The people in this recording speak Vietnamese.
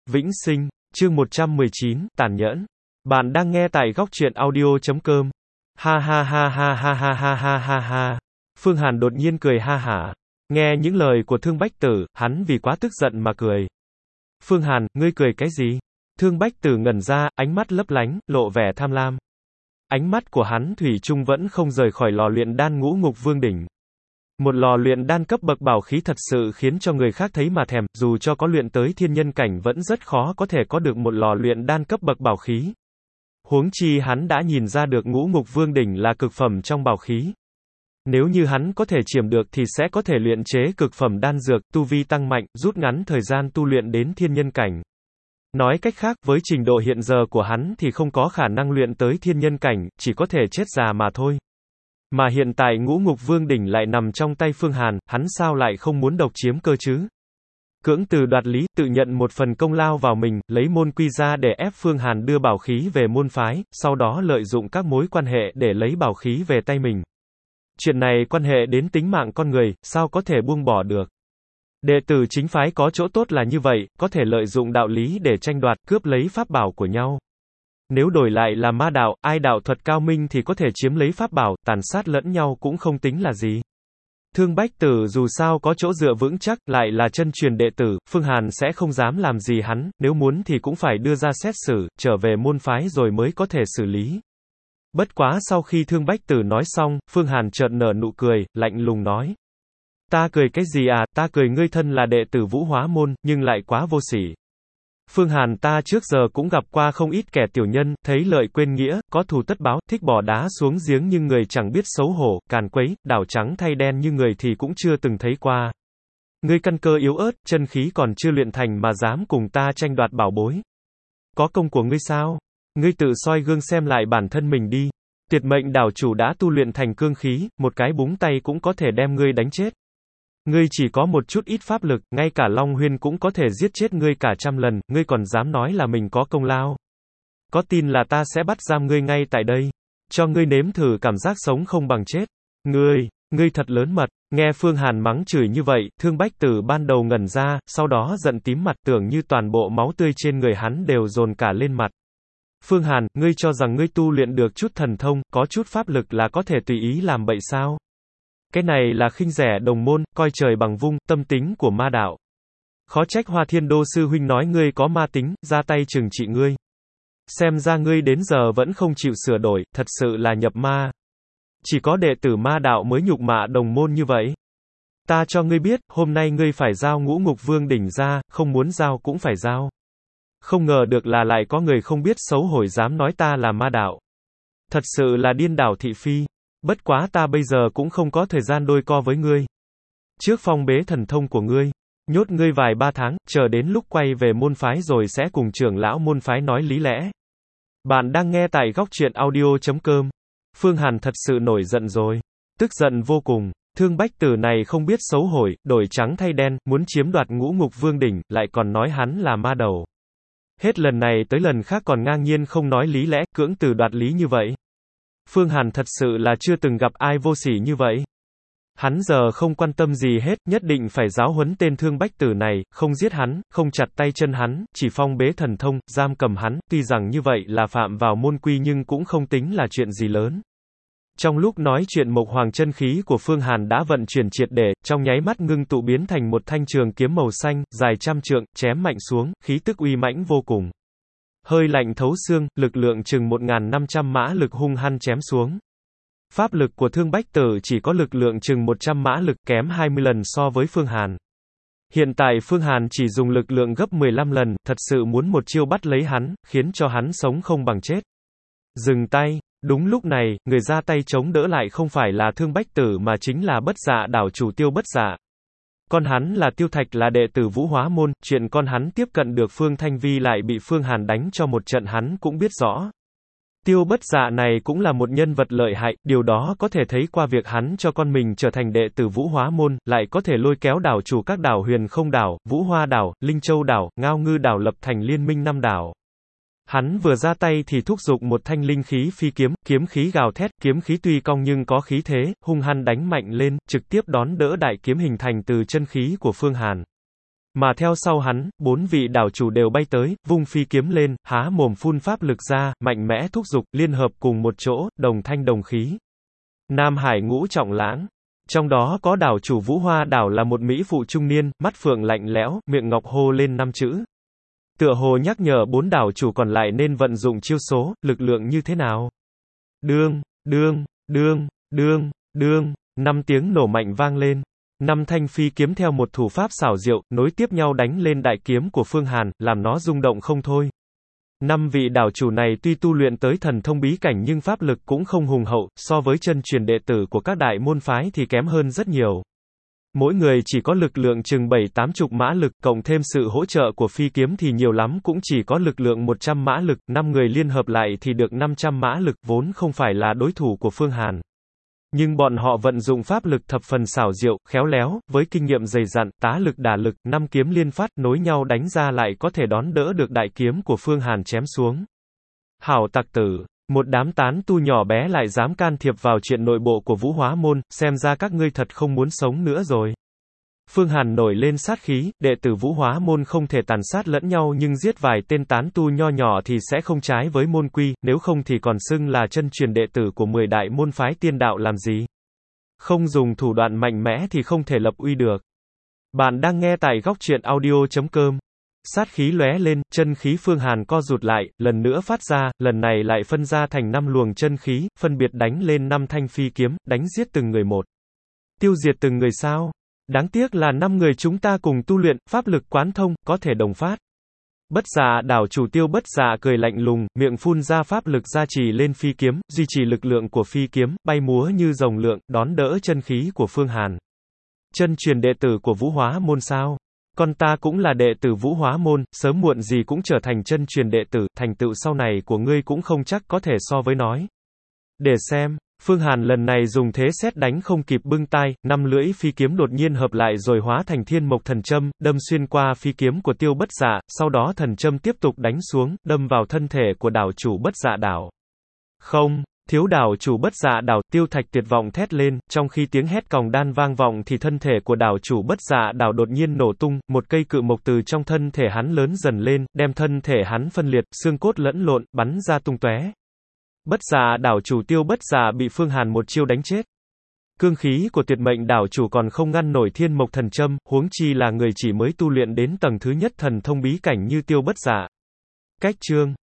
Vĩnh sinh, chương 119, tàn nhẫn. Bạn đang nghe tại góc truyện audio.com. Ha ha ha ha ha ha ha ha ha ha. Phương Hàn đột nhiên cười ha hả. Nghe những lời của Thương Bách Tử, hắn vì quá tức giận mà cười. Phương Hàn, ngươi cười cái gì? Thương Bách Tử ngẩn ra, ánh mắt lấp lánh, lộ vẻ tham lam. Ánh mắt của hắn thủy chung vẫn không rời khỏi lò luyện đan Ngũ Ngục Vương đỉnh. Một lò luyện đan cấp bậc bảo khí thật sự khiến cho người khác thấy mà thèm, dù cho có luyện tới thiên nhân cảnh vẫn rất khó có thể có được một lò luyện đan cấp bậc bảo khí. Huống chi hắn đã nhìn ra được Ngũ Ngục Vương đỉnh là cực phẩm trong bảo khí. Nếu như hắn có thể chiếm được thì sẽ có thể luyện chế cực phẩm đan dược, tu vi tăng mạnh, rút ngắn thời gian tu luyện đến thiên nhân cảnh. Nói cách khác, với trình độ hiện giờ của hắn thì không có khả năng luyện tới thiên nhân cảnh, chỉ có thể chết già mà thôi. Mà hiện tại Ngũ Ngục Vương đỉnh lại nằm trong tay Phương Hàn, hắn sao lại không muốn độc chiếm cơ chứ? Cưỡng từ đoạt lý, tự nhận một phần công lao vào mình, lấy môn quy ra để ép Phương Hàn đưa bảo khí về môn phái, sau đó lợi dụng các mối quan hệ để lấy bảo khí về tay mình. Chuyện này quan hệ đến tính mạng con người, sao có thể buông bỏ được? Đệ tử chính phái có chỗ tốt là như vậy, có thể lợi dụng đạo lý để tranh đoạt, cướp lấy pháp bảo của nhau. Nếu đổi lại là ma đạo, ai đạo thuật cao minh thì có thể chiếm lấy pháp bảo, tàn sát lẫn nhau cũng không tính là gì. Thương Bách Tử dù sao có chỗ dựa vững chắc, lại là chân truyền đệ tử, Phương Hàn sẽ không dám làm gì hắn, nếu muốn thì cũng phải đưa ra xét xử, trở về môn phái rồi mới có thể xử lý. Bất quá sau khi Thương Bách Tử nói xong, Phương Hàn chợt nở nụ cười, lạnh lùng nói. Ta cười cái gì à, ta cười ngươi thân là đệ tử Vũ Hóa môn, nhưng lại quá vô sỉ. Phương Hàn ta trước giờ cũng gặp qua không ít kẻ tiểu nhân, thấy lợi quên nghĩa, có thù tất báo, thích bỏ đá xuống giếng nhưng người chẳng biết xấu hổ, càn quấy, đảo trắng thay đen như người thì cũng chưa từng thấy qua. Ngươi căn cơ yếu ớt, chân khí còn chưa luyện thành mà dám cùng ta tranh đoạt bảo bối. Có công của ngươi sao? Ngươi tự soi gương xem lại bản thân mình đi. Tuyệt mệnh đảo chủ đã tu luyện thành cương khí, một cái búng tay cũng có thể đem ngươi đánh chết. Ngươi chỉ có một chút ít pháp lực, ngay cả Long Huyên cũng có thể giết chết ngươi cả trăm lần, ngươi còn dám nói là mình có công lao. Có tin là ta sẽ bắt giam ngươi ngay tại đây, cho ngươi nếm thử cảm giác sống không bằng chết. Ngươi thật lớn mật. Nghe Phương Hàn mắng chửi như vậy, Thương Bách Tử ban đầu ngẩn ra, sau đó giận tím mặt, tưởng như toàn bộ máu tươi trên người hắn đều dồn cả lên mặt. Phương Hàn, ngươi cho rằng ngươi tu luyện được chút thần thông, có chút pháp lực là có thể tùy ý làm bậy sao? Cái này là khinh rẻ đồng môn, coi trời bằng vung, tâm tính của ma đạo. Khó trách Hoa Thiên Đô sư huynh nói ngươi có ma tính, ra tay trừng trị ngươi. Xem ra ngươi đến giờ vẫn không chịu sửa đổi, thật sự là nhập ma. Chỉ có đệ tử ma đạo mới nhục mạ đồng môn như vậy. Ta cho ngươi biết, hôm nay ngươi phải giao Ngũ Ngục Vương đỉnh ra, không muốn giao cũng phải giao. Không ngờ được là lại có người không biết xấu hổ dám nói ta là ma đạo. Thật sự là điên đảo thị phi. Bất quá ta bây giờ cũng không có thời gian đôi co với ngươi. Trước phong bế thần thông của ngươi, nhốt ngươi vài ba tháng, chờ đến lúc quay về môn phái rồi sẽ cùng trưởng lão môn phái nói lý lẽ. Bạn đang nghe tại góc truyện audio.com. Phương Hàn thật sự nổi giận rồi. Tức giận vô cùng. Thương Bách Tử này không biết xấu hổ, đổi trắng thay đen, muốn chiếm đoạt Ngũ Ngục Vương đỉnh, lại còn nói hắn là ma đầu. Hết lần này tới lần khác còn ngang nhiên không nói lý lẽ, cưỡng từ đoạt lý như vậy. Phương Hàn thật sự là chưa từng gặp ai vô sỉ như vậy. Hắn giờ không quan tâm gì hết, nhất định phải giáo huấn tên Thương Bách Tử này, không giết hắn, không chặt tay chân hắn, chỉ phong bế thần thông, giam cầm hắn, tuy rằng như vậy là phạm vào môn quy nhưng cũng không tính là chuyện gì lớn. Trong lúc nói chuyện Mộc Hoàng chân khí của Phương Hàn đã vận chuyển triệt để, trong nháy mắt ngưng tụ biến thành một thanh trường kiếm màu xanh, dài trăm trượng, chém mạnh xuống, khí tức uy mãnh vô cùng. Hơi lạnh thấu xương, lực lượng chừng 1.500 mã lực hung hăng chém xuống. Pháp lực của Thương Bách Tử chỉ có lực lượng chừng 100 mã lực, kém 20 lần so với Phương Hàn. Hiện tại Phương Hàn chỉ dùng lực lượng gấp 15 lần, thật sự muốn một chiêu bắt lấy hắn, khiến cho hắn sống không bằng chết. Dừng tay. Đúng lúc này, người ra tay chống đỡ lại không phải là Thương Bách Tử mà chính là Bất Dạ đảo chủ Tiêu Bất Dạ. Con hắn là Tiêu Thạch là đệ tử Vũ Hóa môn, chuyện con hắn tiếp cận được Phương Thanh Vi lại bị Phương Hàn đánh cho một trận hắn cũng biết rõ. Tiêu Bất Dạ này cũng là một nhân vật lợi hại, điều đó có thể thấy qua việc hắn cho con mình trở thành đệ tử Vũ Hóa môn, lại có thể lôi kéo đảo chủ các đảo Huyền Không đảo, Vũ Hoa đảo, Linh Châu đảo, Ngao Ngư đảo lập thành liên minh 5 đảo. Hắn vừa ra tay thì thúc giục một thanh linh khí phi kiếm, kiếm khí gào thét, kiếm khí tuy cong nhưng có khí thế, hung hăng đánh mạnh lên, trực tiếp đón đỡ đại kiếm hình thành từ chân khí của Phương Hàn. Mà theo sau hắn, 4 vị đảo chủ đều bay tới, vung phi kiếm lên, há mồm phun pháp lực ra, mạnh mẽ thúc giục, liên hợp cùng một chỗ, đồng thanh đồng khí. Nam Hải ngũ trọng lãng. Trong đó có đảo chủ Vũ Hoa đảo là một mỹ phụ trung niên, mắt phượng lạnh lẽo, miệng ngọc hô lên 5 chữ. Tựa hồ nhắc nhở 4 đảo chủ còn lại nên vận dụng chiêu số, lực lượng như thế nào. Đương, đương, đương, đương, đương, 5 tiếng nổ mạnh vang lên. 5 thanh phi kiếm theo một thủ pháp xảo diệu, nối tiếp nhau đánh lên đại kiếm của Phương Hàn, làm nó rung động không thôi. 5 vị đảo chủ này tuy tu luyện tới thần thông bí cảnh nhưng pháp lực cũng không hùng hậu, so với chân truyền đệ tử của các đại môn phái thì kém hơn rất nhiều. Mỗi người chỉ có lực lượng chừng 7-80 mã lực, cộng thêm sự hỗ trợ của phi kiếm thì nhiều lắm cũng chỉ có lực lượng 100 mã lực, 5 người liên hợp lại thì được 500 mã lực, vốn không phải là đối thủ của Phương Hàn. Nhưng bọn họ vận dụng pháp lực thập phần xảo diệu, khéo léo, với kinh nghiệm dày dặn, tá lực đả lực, 5 kiếm liên phát, nối nhau đánh ra lại có thể đón đỡ được đại kiếm của Phương Hàn chém xuống. Hảo tặc tử, một đám tán tu nhỏ bé lại dám can thiệp vào chuyện nội bộ của Vũ Hóa môn, xem ra các ngươi thật không muốn sống nữa rồi. Phương Hàn nổi lên sát khí, đệ tử Vũ Hóa môn không thể tàn sát lẫn nhau nhưng giết vài tên tán tu nho nhỏ thì sẽ không trái với môn quy, nếu không thì còn xưng là chân truyền đệ tử của 10 đại môn phái tiên đạo làm gì. Không dùng thủ đoạn mạnh mẽ thì không thể lập uy được. Bạn đang nghe tại góc truyện audio.com. Sát khí lóe lên, chân khí Phương Hàn co rụt lại, lần nữa phát ra, lần này lại phân ra thành 5 luồng chân khí, phân biệt đánh lên 5 thanh phi kiếm, đánh giết từng người một. Tiêu diệt từng người sao? Đáng tiếc là 5 người chúng ta cùng tu luyện, pháp lực quán thông, có thể đồng phát. Bất Dạ đảo chủ Tiêu Bất Dạ cười lạnh lùng, miệng phun ra pháp lực gia trì lên phi kiếm, duy trì lực lượng của phi kiếm, bay múa như rồng lượn, đón đỡ chân khí của Phương Hàn. Chân truyền đệ tử của Vũ Hóa môn sao? Con ta cũng là đệ tử Vũ Hóa môn, sớm muộn gì cũng trở thành chân truyền đệ tử, thành tựu sau này của ngươi cũng không chắc có thể so với nói. Để xem. Phương Hàn lần này dùng thế sét đánh không kịp bưng tai, 5 lưỡi phi kiếm đột nhiên hợp lại rồi hóa thành thiên mộc thần châm, đâm xuyên qua phi kiếm của Tiêu Bất Dạ, sau đó thần châm tiếp tục đánh xuống, đâm vào thân thể của đảo chủ Bất Dạ đảo. Không, thiếu đảo chủ Bất Dạ đảo, Tiêu Thạch tuyệt vọng thét lên, trong khi tiếng hét còng đan vang vọng thì thân thể của đảo chủ Bất Dạ đảo đột nhiên nổ tung, một cây cự mộc từ trong thân thể hắn lớn dần lên, đem thân thể hắn phân liệt, xương cốt lẫn lộn, bắn ra tung tóe. Bất Dạ đảo chủ Tiêu Bất Dạ bị Phương Hàn một chiêu đánh chết. Cương khí của tuyệt mệnh đảo chủ còn không ngăn nổi thiên mộc thần châm, huống chi là người chỉ mới tu luyện đến tầng thứ nhất thần thông bí cảnh như Tiêu Bất Dạ. Cách chương